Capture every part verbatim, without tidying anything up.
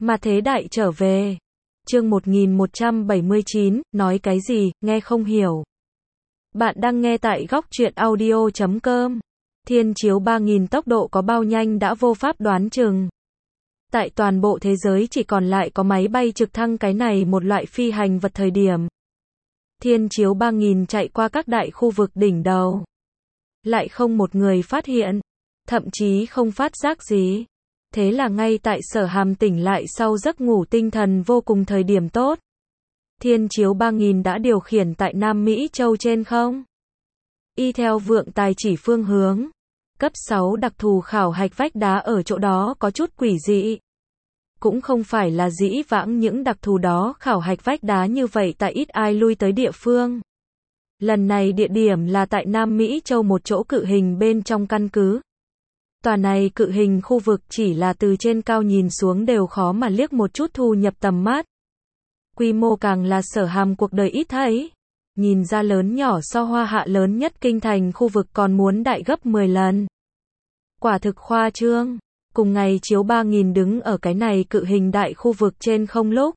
Mà thế đại trở về. Chương một nghìn một trăm bảy mươi chín, nói cái gì, nghe không hiểu. Bạn đang nghe tại góc truyện audio chấm com. Thiên chiếu ba nghìn tốc độ có bao nhanh đã vô pháp đoán chừng. Tại toàn bộ thế giới chỉ còn lại có máy bay trực thăng cái này một loại phi hành vật thời điểm. Thiên chiếu ba nghìn chạy qua các đại khu vực đỉnh đầu. Lại không một người phát hiện. Thậm chí không phát giác gì. Thế là ngay tại Sở Hàm tỉnh lại sau giấc ngủ tinh thần vô cùng thời điểm tốt. Thiên chiếu ba nghìn đã điều khiển tại Nam Mỹ Châu trên không. Y theo vượng tài chỉ phương hướng. Cấp sáu đặc thù khảo hạch vách đá ở chỗ đó có chút quỷ dị. Cũng không phải là dĩ vãng những đặc thù đó khảo hạch vách đá như vậy tại ít ai lui tới địa phương. Lần này địa điểm là tại Nam Mỹ Châu một chỗ cự hình bên trong căn cứ. Tòa này cự hình khu vực chỉ là từ trên cao nhìn xuống đều khó mà liếc một chút thu nhập tầm mắt. Quy mô càng là Sở Hàm cuộc đời ít thấy. Nhìn ra lớn nhỏ so Hoa Hạ lớn nhất kinh thành khu vực còn muốn đại gấp mười lần. Quả thực khoa trương. Cùng ngày chiếu ba nghìn đứng ở cái này cự hình đại khu vực trên không lúc.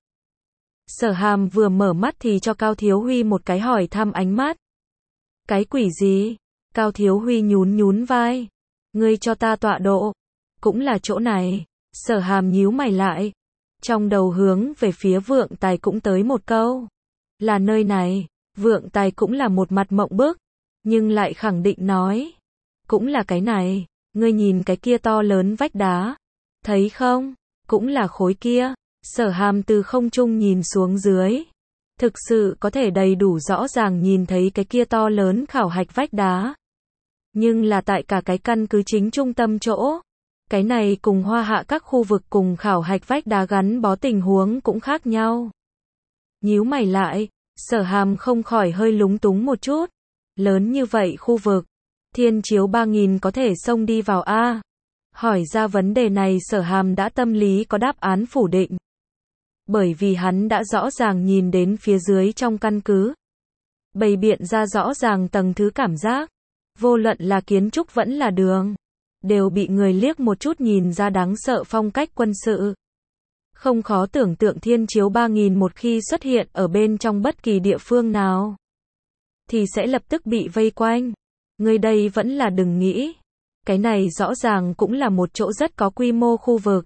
Sở Hàm vừa mở mắt thì cho Cao Thiếu Huy một cái hỏi thăm ánh mắt. Cái quỷ gì? Cao Thiếu Huy nhún nhún vai. Ngươi cho ta tọa độ. Cũng là chỗ này. Sở Hàm nhíu mày lại. Trong đầu hướng về phía vượng tài cũng tới một câu. Là nơi này. Vượng tài cũng là một mặt mộng bức. Nhưng lại khẳng định nói. Cũng là cái này. Ngươi nhìn cái kia to lớn vách đá. Thấy không? Cũng là khối kia. Sở Hàm từ không trung nhìn xuống dưới. Thực sự có thể đầy đủ rõ ràng nhìn thấy cái kia to lớn khảo hạch vách đá. Nhưng là tại cả cái căn cứ chính trung tâm chỗ. Cái này cùng Hoa Hạ các khu vực cùng khảo hạch vách đá gắn bó tình huống cũng khác nhau. Nhíu mày lại, Sở Hàm không khỏi hơi lúng túng một chút. Lớn như vậy khu vực. Thiên chiếu ba nghìn có thể xông đi vào A. Hỏi ra vấn đề này Sở Hàm đã tâm lý có đáp án phủ định. Bởi vì hắn đã rõ ràng nhìn đến phía dưới trong căn cứ. Bày biện ra rõ ràng tầng thứ cảm giác. Vô luận là kiến trúc vẫn là đường. Đều bị người liếc một chút nhìn ra đáng sợ phong cách quân sự. Không khó tưởng tượng thiên chiếu ba nghìn một khi xuất hiện ở bên trong bất kỳ địa phương nào. Thì sẽ lập tức bị vây quanh. Người đây vẫn là đừng nghĩ. Cái này rõ ràng cũng là một chỗ rất có quy mô khu vực.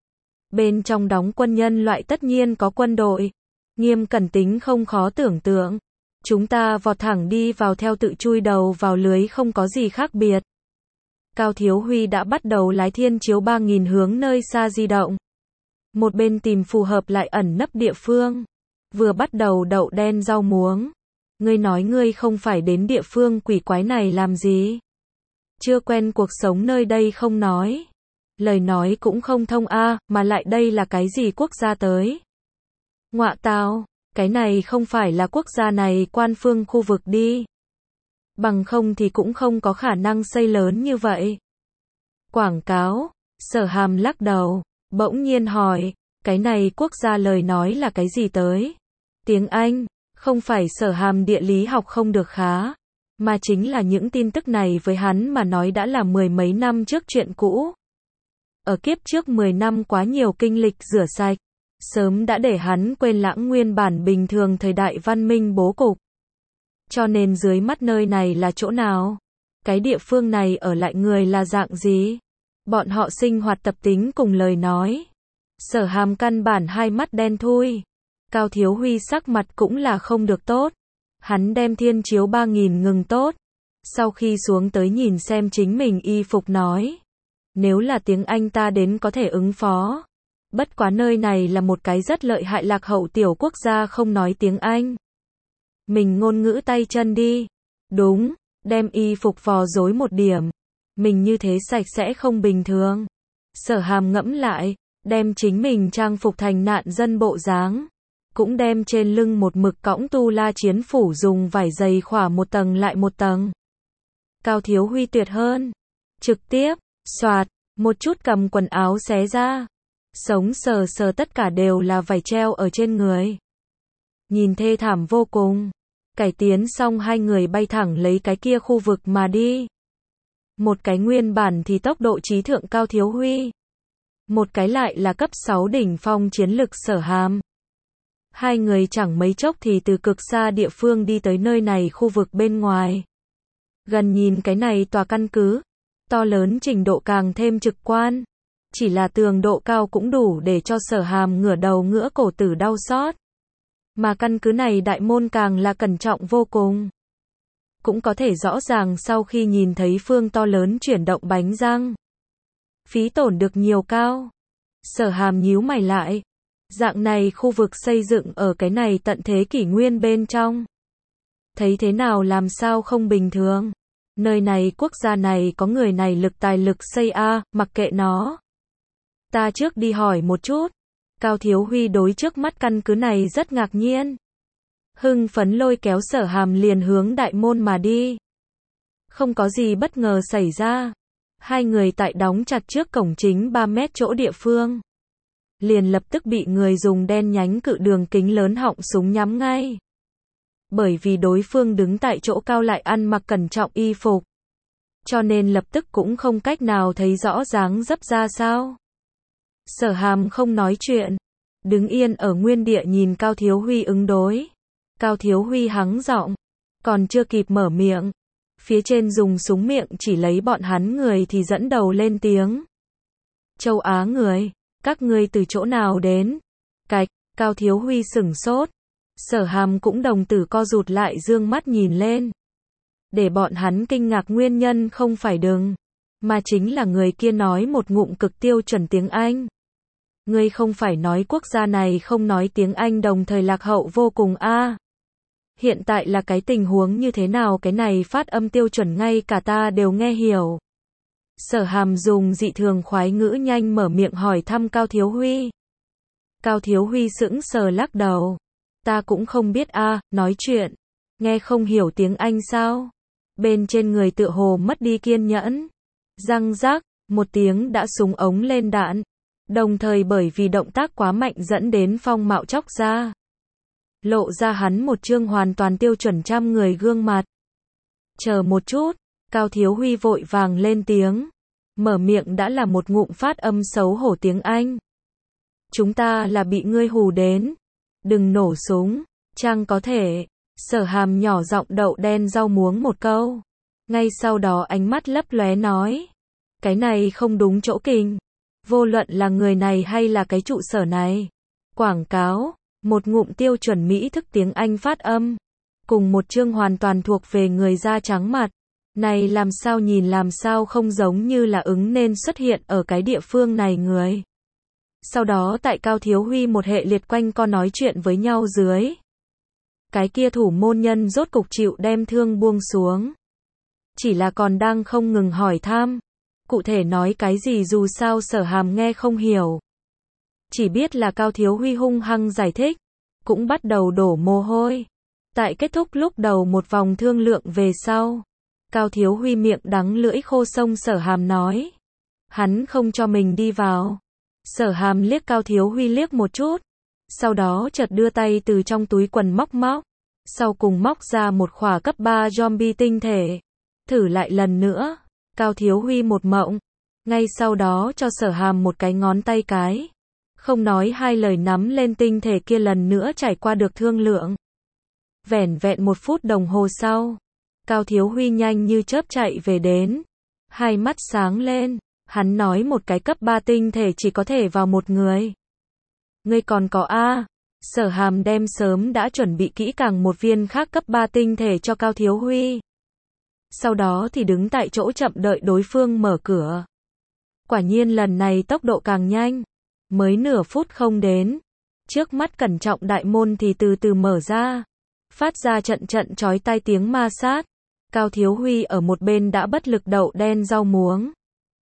Bên trong đóng quân nhân loại tất nhiên có quân đội. Nghiêm cẩn tính không khó tưởng tượng. Chúng ta vọt thẳng đi vào theo tự chui đầu vào lưới không có gì khác biệt. Cao Thiếu Huy đã bắt đầu lái thiên chiếu ba nghìn hướng nơi xa di động. Một bên tìm phù hợp lại ẩn nấp địa phương. Vừa bắt đầu đậu đen rau muống. Ngươi nói ngươi không phải đến địa phương quỷ quái này làm gì? Chưa quen cuộc sống nơi đây không nói. Lời nói cũng không thông a, mà lại đây là cái gì quốc gia tới? Ngọa tào, cái này không phải là quốc gia này quan phương khu vực đi. Bằng không thì cũng không có khả năng xây lớn như vậy. Quảng cáo, Sở Hàm lắc đầu, bỗng nhiên hỏi, cái này quốc gia lời nói là cái gì tới? Tiếng Anh, không phải Sở Hàm địa lý học không được khá, mà chính là những tin tức này với hắn mà nói đã là mười mấy năm trước chuyện cũ. Ở kiếp trước mười năm quá nhiều kinh lịch rửa sạch, sớm đã để hắn quên lãng nguyên bản bình thường thời đại văn minh bố cục. Cho nên dưới mắt nơi này là chỗ nào? Cái địa phương này ở lại người là dạng gì? Bọn họ sinh hoạt tập tính cùng lời nói. Sở Hàm căn bản hai mắt đen thui. Cao Thiếu Huy sắc mặt cũng là không được tốt. Hắn đem thiên chiếu ba nghìn ngừng tốt. Sau khi xuống tới nhìn xem chính mình y phục nói. Nếu là tiếng Anh ta đến có thể ứng phó. Bất quá nơi này là một cái rất lợi hại lạc hậu tiểu quốc gia không nói tiếng Anh. Mình ngôn ngữ tay chân đi. Đúng, đem y phục vò rối một điểm. Mình như thế sạch sẽ không bình thường. Sở Hàm ngẫm lại, đem chính mình trang phục thành nạn dân bộ dáng. Cũng đem trên lưng một mực cõng tu la chiến phủ dùng vải dày khỏa một tầng lại một tầng. Cao Thiếu Huy tuyệt hơn. Trực tiếp, xoạt, một chút cầm quần áo xé ra. Sống sờ sờ tất cả đều là vải treo ở trên người. Nhìn thê thảm vô cùng. Cải tiến xong hai người bay thẳng lấy cái kia khu vực mà đi. Một cái nguyên bản thì tốc độ trí thượng Cao Thiếu Huy. một cái lại là cấp sáu đỉnh phong chiến lực Sở Hàm. Hai người chẳng mấy chốc thì từ cực xa địa phương đi tới nơi này khu vực bên ngoài. Gần nhìn cái này tòa căn cứ, to lớn trình độ càng thêm trực quan. Chỉ là tường độ cao cũng đủ để cho Sở Hàm ngửa đầu ngửa cổ tử đau xót. Mà căn cứ này đại môn càng là cẩn trọng vô cùng. Cũng có thể rõ ràng sau khi nhìn thấy phương to lớn chuyển động bánh răng. Phí tổn được nhiều cao. Sở Hàm nhíu mày lại. Dạng này khu vực xây dựng ở cái này tận thế kỷ nguyên bên trong. Thấy thế nào làm sao không bình thường. Nơi này quốc gia này có người này lực tài lực xây a, mặc kệ nó. Ta trước đi hỏi một chút. Cao Thiếu Huy đối trước mắt căn cứ này rất ngạc nhiên. Hưng phấn lôi kéo Sở Hàm liền hướng đại môn mà đi. Không có gì bất ngờ xảy ra. Hai người tại đóng chặt trước cổng chính ba mét chỗ địa phương. Liền lập tức bị người dùng đen nhánh cự đường kính lớn họng súng nhắm ngay. Bởi vì đối phương đứng tại chỗ cao lại ăn mặc cẩn trọng y phục. Cho nên lập tức cũng không cách nào thấy rõ dáng dấp ra sao. Sở Hàm không nói chuyện. Đứng yên ở nguyên địa nhìn Cao Thiếu Huy ứng đối. Cao Thiếu Huy hắng giọng. Còn chưa kịp mở miệng. Phía trên dùng súng miệng chỉ lấy bọn hắn người thì dẫn đầu lên tiếng. Châu Á người. Các ngươi từ chỗ nào đến? Cạch, Cao Thiếu Huy sửng sốt. Sở Hàm cũng đồng tử co rụt lại dương mắt nhìn lên. Để bọn hắn kinh ngạc nguyên nhân không phải đừng. Mà chính là người kia nói một ngụm cực tiêu chuẩn tiếng Anh. Ngươi không phải nói quốc gia này không nói tiếng Anh đồng thời lạc hậu vô cùng a? À. Hiện tại là cái tình huống như thế nào cái này phát âm tiêu chuẩn ngay cả ta đều nghe hiểu. Sở Hàm dùng dị thường khoái ngữ nhanh mở miệng hỏi thăm Cao Thiếu Huy. Cao Thiếu Huy sững sờ lắc đầu. Ta cũng không biết a, à, nói chuyện. Nghe không hiểu tiếng Anh sao? Bên trên người tựa hồ mất đi kiên nhẫn. Răng rác, một tiếng đã súng ống lên đạn. Đồng thời bởi vì động tác quá mạnh dẫn đến phong mạo chóc ra. Lộ ra hắn một chương hoàn toàn tiêu chuẩn trăm người gương mặt. Chờ một chút, Cao Thiếu Huy vội vàng lên tiếng. Mở miệng đã là một ngụm phát âm xấu hổ tiếng Anh. Chúng ta là bị ngươi hù đến. Đừng nổ súng, chăng có thể. Sở Hàm nhỏ giọng đậu đen rau muống một câu. Ngay sau đó ánh mắt lấp lóe nói. Cái này không đúng chỗ kình. Vô luận là người này hay là cái trụ sở này. Quảng cáo, một ngụm tiêu chuẩn Mỹ thức tiếng Anh phát âm. Cùng một chương hoàn toàn thuộc về người da trắng mặt. Này làm sao nhìn làm sao không giống như là ứng nên xuất hiện ở cái địa phương này người. Sau đó tại Cao Thiếu Huy một hệ liệt quanh co nói chuyện với nhau dưới. Cái kia thủ môn nhân rốt cục chịu đem thương buông xuống. Chỉ là còn đang không ngừng hỏi thăm. Cụ thể nói cái gì dù sao Sở Hàm nghe không hiểu. Chỉ biết là Cao Thiếu Huy hung hăng giải thích. Cũng bắt đầu đổ mồ hôi. Tại kết thúc lúc đầu một vòng thương lượng về sau. Cao Thiếu Huy miệng đắng lưỡi khô sông Sở Hàm nói. Hắn không cho mình đi vào. Sở Hàm liếc Cao Thiếu Huy liếc một chút. Sau đó chợt đưa tay từ trong túi quần móc móc. Sau cùng móc ra một khỏa cấp ba zombie tinh thể. Thử lại lần nữa. Cao Thiếu Huy một mộng. Ngay sau đó cho Sở Hàm một cái ngón tay cái. Không nói hai lời nắm lên tinh thể kia lần nữa trải qua được thương lượng. Vẻn vẹn một phút đồng hồ sau. Cao Thiếu Huy nhanh như chớp chạy về đến. Hai mắt sáng lên. Hắn nói một cái cấp ba tinh thể chỉ có thể vào một người. Ngươi còn có a? Sở Hàm đem sớm đã chuẩn bị kỹ càng một viên khác cấp ba tinh thể cho Cao Thiếu Huy. Sau đó thì đứng tại chỗ chậm đợi đối phương mở cửa. Quả nhiên lần này tốc độ càng nhanh. Mới nửa phút không đến. Trước mắt cẩn trọng đại môn thì từ từ mở ra. Phát ra trận trận chói tai tiếng ma sát. Cao Thiếu Huy ở một bên đã bất lực đậu đen rau muống.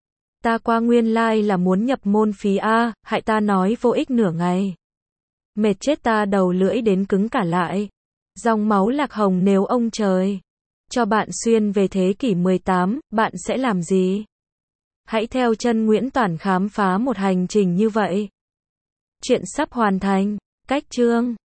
Ta qua nguyên lai like là muốn nhập môn phí a, hại ta nói vô ích nửa ngày. Mệt chết ta đầu lưỡi đến cứng cả lại. Dòng máu lạc hồng nếu ông trời cho bạn xuyên về thế kỷ mười tám, bạn sẽ làm gì? Hãy theo chân Nguyễn Toản khám phá một hành trình như vậy. Chuyện sắp hoàn thành. Cách chương